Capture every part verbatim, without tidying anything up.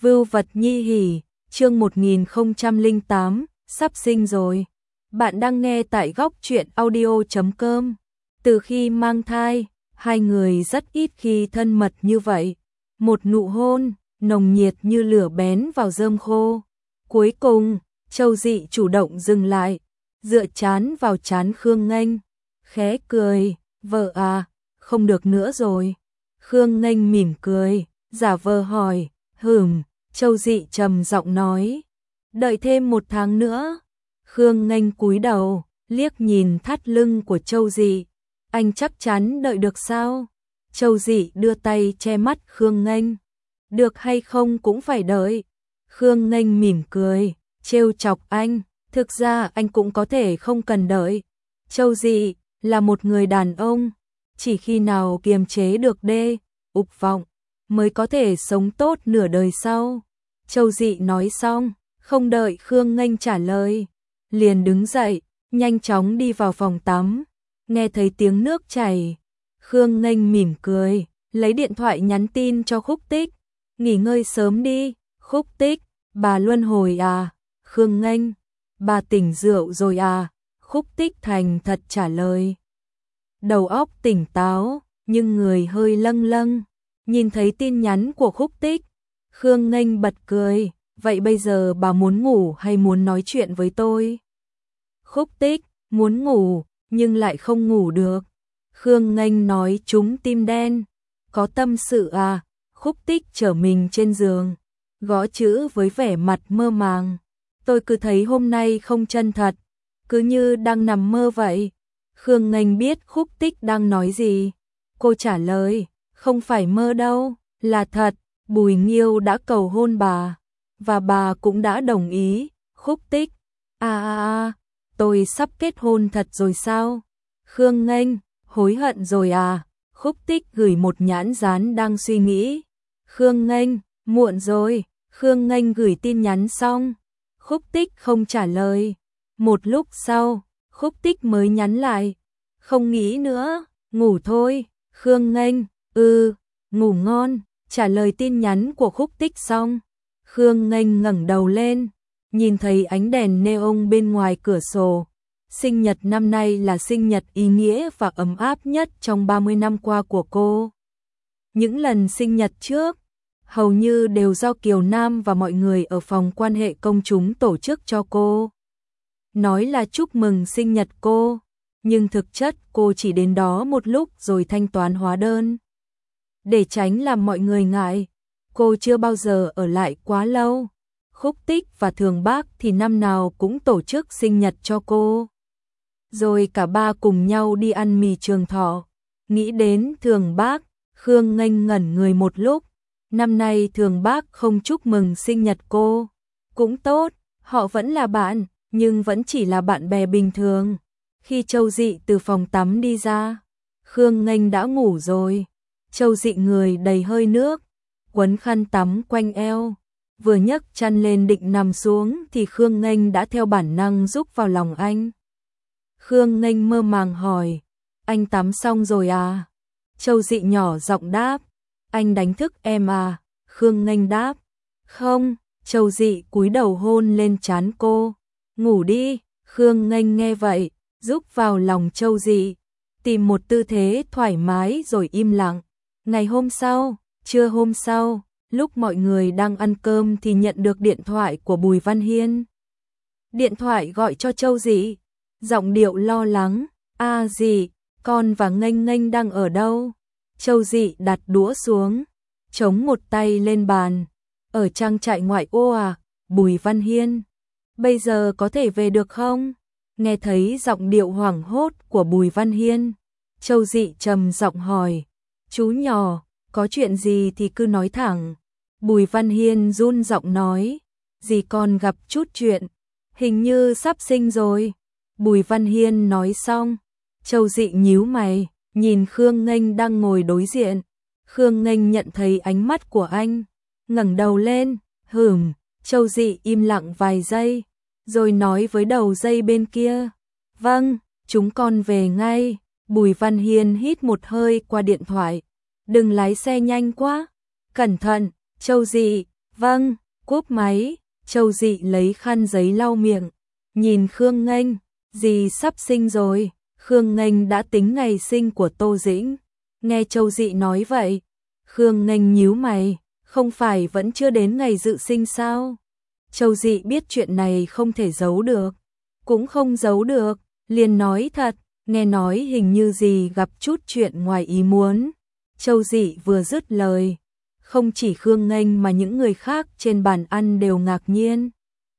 Vưu vật nhi hỉ, chương một nghìn không trăm lẻ tám, sắp sinh rồi. Bạn đang nghe tại góc truyện audio chấm com. Từ khi mang thai, hai người rất ít khi thân mật như vậy. Một nụ hôn, nồng nhiệt như lửa bén vào rơm khô. Cuối cùng, Châu Dị chủ động dừng lại, dựa trán vào trán Khương Nghênh, khẽ cười, vợ à, không được nữa rồi. Khương Nghênh mỉm cười, giả vờ hỏi, hừm, Châu Dị trầm giọng nói, đợi thêm một tháng nữa. Khương Nghênh cúi đầu, liếc nhìn thắt lưng của Châu Dị, anh chắc chắn đợi được sao? Châu Dị đưa tay che mắt Khương Nghênh, được hay không cũng phải đợi. Khương Nghênh mỉm cười, trêu chọc anh, thực ra anh cũng có thể không cần đợi. Châu Dị là một người đàn ông, chỉ khi nào kiềm chế được đê, ục vọng, mới có thể sống tốt nửa đời sau. Châu Dị nói xong, không đợi Khương Nghênh trả lời, liền đứng dậy, nhanh chóng đi vào phòng tắm. Nghe thấy tiếng nước chảy, Khương Nghênh mỉm cười, lấy điện thoại nhắn tin cho Khúc Tích, nghỉ ngơi sớm đi. Khúc Tích, bà luân hồi à? Khương Nghênh, bà tỉnh rượu rồi à? Khúc Tích thành thật trả lời. Đầu óc tỉnh táo, nhưng người hơi lâng lâng. Nhìn thấy tin nhắn của Khúc Tích, Khương Nghênh bật cười, vậy bây giờ bà muốn ngủ hay muốn nói chuyện với tôi? Khúc Tích, muốn ngủ, nhưng lại không ngủ được. Khương Nghênh nói trúng tim đen, có tâm sự à? Khúc Tích trở mình trên giường, gõ chữ với vẻ mặt mơ màng. Tôi cứ thấy hôm nay không chân thật, cứ như đang nằm mơ vậy. Khương Nghênh biết Khúc Tích đang nói gì. Cô trả lời, không phải mơ đâu, là thật. Bùi Nghiêu đã cầu hôn bà, và bà cũng đã đồng ý. Khúc Tích, à à à, tôi sắp kết hôn thật rồi sao? Khương Nghênh, hối hận rồi à? Khúc Tích gửi một nhãn dán đang suy nghĩ. Khương Nghênh, muộn rồi. Khương Nghênh gửi tin nhắn xong, Khúc Tích không trả lời. Một lúc sau, Khúc Tích mới nhắn lại, không nghĩ nữa, ngủ thôi. Khương Nghênh, ừ, ngủ ngon. Trả lời tin nhắn của Khúc Tích xong, Khương Nghênh ngẩng đầu lên, nhìn thấy ánh đèn neon bên ngoài cửa sổ. Sinh nhật năm nay là sinh nhật ý nghĩa và ấm áp nhất trong ba mươi năm qua của cô. Những lần sinh nhật trước, hầu như đều do Kiều Nam và mọi người ở phòng quan hệ công chúng tổ chức cho cô. Nói là chúc mừng sinh nhật cô, nhưng thực chất cô chỉ đến đó một lúc rồi thanh toán hóa đơn. Để tránh làm mọi người ngại, cô chưa bao giờ ở lại quá lâu. Khúc Tích và Thường Bác thì năm nào cũng tổ chức sinh nhật cho cô. Rồi cả ba cùng nhau đi ăn mì Trường Thọ. Nghĩ đến Thường Bác, Khương Nghênh ngẩn người một lúc. Năm nay Thường Bác không chúc mừng sinh nhật cô. Cũng tốt, họ vẫn là bạn, nhưng vẫn chỉ là bạn bè bình thường. Khi Châu Dị từ phòng tắm đi ra, Khương Nghênh đã ngủ rồi. Châu Dị người đầy hơi nước, quấn khăn tắm quanh eo, vừa nhấc chăn lên định nằm xuống thì Khương Nghênh đã theo bản năng rúc vào lòng anh. Khương Nghênh mơ màng hỏi, anh tắm xong rồi à? Châu Dị nhỏ giọng đáp, anh đánh thức em à? Khương Nghênh đáp, không. Châu Dị cúi đầu hôn lên trán cô, ngủ đi. Khương Nghênh nghe vậy, rúc vào lòng Châu Dị, tìm một tư thế thoải mái rồi im lặng. Ngày hôm sau, trưa hôm sau, lúc mọi người đang ăn cơm thì nhận được điện thoại của Bùi Văn Hiên. Điện thoại gọi cho Châu Dị, giọng điệu lo lắng, a Dị, con và Nghênh Nghênh đang ở đâu? Châu Dị đặt đũa xuống, chống một tay lên bàn, ở trang trại ngoại ô à? Bùi Văn Hiên, bây giờ có thể về được không? Nghe thấy giọng điệu hoảng hốt của Bùi Văn Hiên, Châu Dị trầm giọng hỏi, chú nhỏ, có chuyện gì thì cứ nói thẳng. Bùi Văn Hiên run giọng nói, dì con gặp chút chuyện, hình như sắp sinh rồi. Bùi Văn Hiên nói xong, Châu Dị nhíu mày, nhìn Khương Nghênh đang ngồi đối diện. Khương Nghênh nhận thấy ánh mắt của anh, ngẩng đầu lên, hửm. Châu Dị im lặng vài giây, rồi nói với đầu dây bên kia, vâng, chúng con về ngay. Bùi Văn Hiên hít một hơi qua điện thoại, đừng lái xe nhanh quá, cẩn thận. Châu Dị, Vâng, cúp máy, Châu Dị lấy khăn giấy lau miệng, nhìn Khương Nghênh, dì sắp sinh rồi. Khương Nghênh đã tính ngày sinh của Tô Dĩnh. Nghe Châu Dị nói vậy, Khương Nghênh nhíu mày, không phải vẫn chưa đến ngày dự sinh sao? Châu Dị biết chuyện này không thể giấu được, cũng không giấu được, liền nói thật, nghe nói hình như dì gặp chút chuyện ngoài ý muốn. Châu Dị vừa dứt lời, không chỉ Khương Nghênh mà những người khác trên bàn ăn đều ngạc nhiên.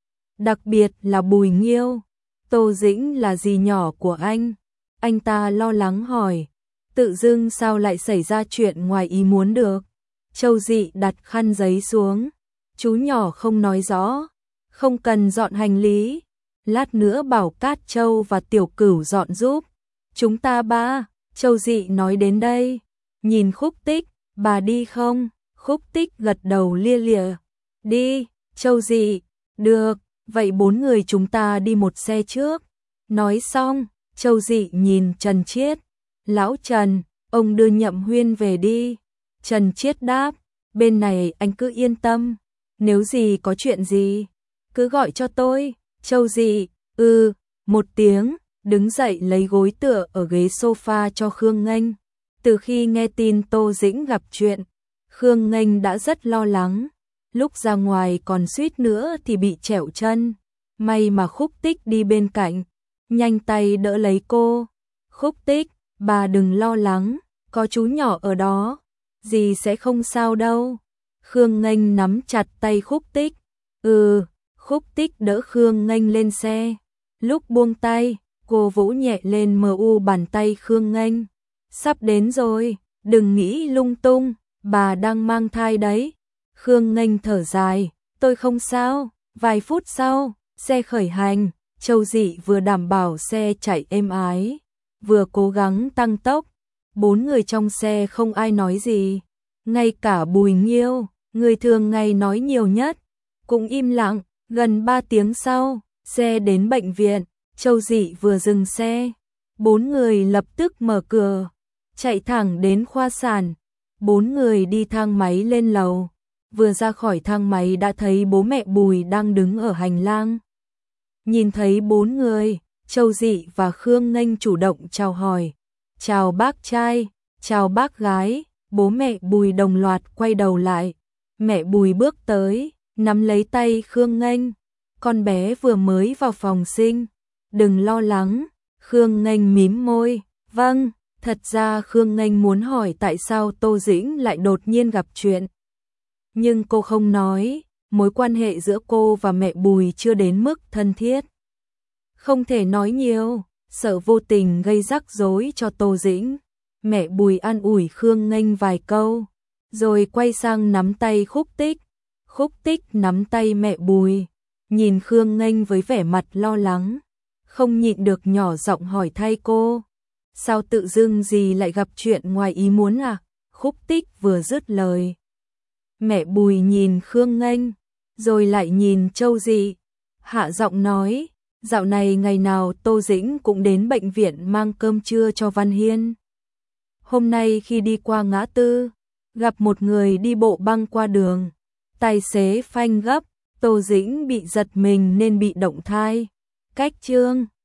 Đặc biệt là Bùi Nghiêu, Tô Dĩnh là dì nhỏ của anh. Anh ta lo lắng hỏi, tự dưng sao lại xảy ra chuyện ngoài ý muốn được? Châu Dị đặt khăn giấy xuống, chú nhỏ không nói rõ, không cần dọn hành lý, lát nữa bảo Cát Châu và Tiểu Cửu dọn giúp. Chúng ta ba, Châu Dị nói đến đây, nhìn Khúc Tích, bà đi không? Khúc Tích gật đầu lia lịa, đi. Châu Dị, được, vậy bốn người chúng ta đi một xe trước. Nói xong, Châu Dị nhìn Trần Chiết, lão Trần, ông đưa Nhậm Huyên về đi. Trần Chiết đáp, bên này anh cứ yên tâm, nếu gì có chuyện gì, cứ gọi cho tôi. Châu Dị, ừ, một tiếng, đứng dậy lấy gối tựa ở ghế sofa cho Khương Nghênh. Từ khi nghe tin Tô Dĩnh gặp chuyện, Khương Nghênh đã rất lo lắng, lúc ra ngoài còn suýt nữa thì bị trẹo chân. May mà Khúc Tích đi bên cạnh, nhanh tay đỡ lấy cô. Khúc Tích, bà đừng lo lắng, có chú nhỏ ở đó, dì sẽ không sao đâu. Khương Nghênh nắm chặt tay Khúc Tích. Ừ, Khúc Tích đỡ Khương Nghênh lên xe. Lúc buông tay, cô vỗ nhẹ lên mờ u bàn tay Khương Nghênh. Sắp đến rồi, đừng nghĩ lung tung, bà đang mang thai đấy. Khương Nghênh thở dài, tôi không sao. Vài phút sau, xe khởi hành, Châu Dị vừa đảm bảo xe chạy êm ái, vừa cố gắng tăng tốc. Bốn người trong xe không ai nói gì, ngay cả Bùi Nghiêu, người thường ngày nói nhiều nhất, cũng im lặng. Gần ba tiếng sau, xe đến bệnh viện, Châu Dị vừa dừng xe, bốn người lập tức mở cửa, chạy thẳng đến khoa sản. Bốn người đi thang máy lên lầu, vừa ra khỏi thang máy đã thấy bố mẹ Bùi đang đứng ở hành lang. Nhìn thấy bốn người, Châu Dị và Khương Nghênh chủ động chào hỏi. Chào bác trai, chào bác gái. Bố mẹ Bùi đồng loạt quay đầu lại. Mẹ Bùi bước tới, nắm lấy tay Khương Nghênh. Con bé vừa mới vào phòng sinh, đừng lo lắng. Khương Nghênh mím môi, vâng. Thật ra Khương Nghênh muốn hỏi tại sao Tô Dĩnh lại đột nhiên gặp chuyện, nhưng cô không nói, mối quan hệ giữa cô và mẹ Bùi chưa đến mức thân thiết. Không thể nói nhiều, sợ vô tình gây rắc rối cho Tô Dĩnh. Mẹ Bùi an ủi Khương Nghênh vài câu, rồi quay sang nắm tay Khúc Tích. Khúc Tích nắm tay mẹ Bùi, nhìn Khương Nghênh với vẻ mặt lo lắng, không nhịn được nhỏ giọng hỏi thay cô. Sao tự dưng gì lại gặp chuyện ngoài ý muốn à? Khúc Tích vừa dứt lời, mẹ Bùi nhìn Khương Nghênh, rồi lại nhìn Châu Dị, hạ giọng nói, dạo này ngày nào Tô Dĩnh cũng đến bệnh viện mang cơm trưa cho Văn Hiên. Hôm nay khi đi qua ngã tư, gặp một người đi bộ băng qua đường, tài xế phanh gấp, Tô Dĩnh bị giật mình nên bị động thai. Cách chương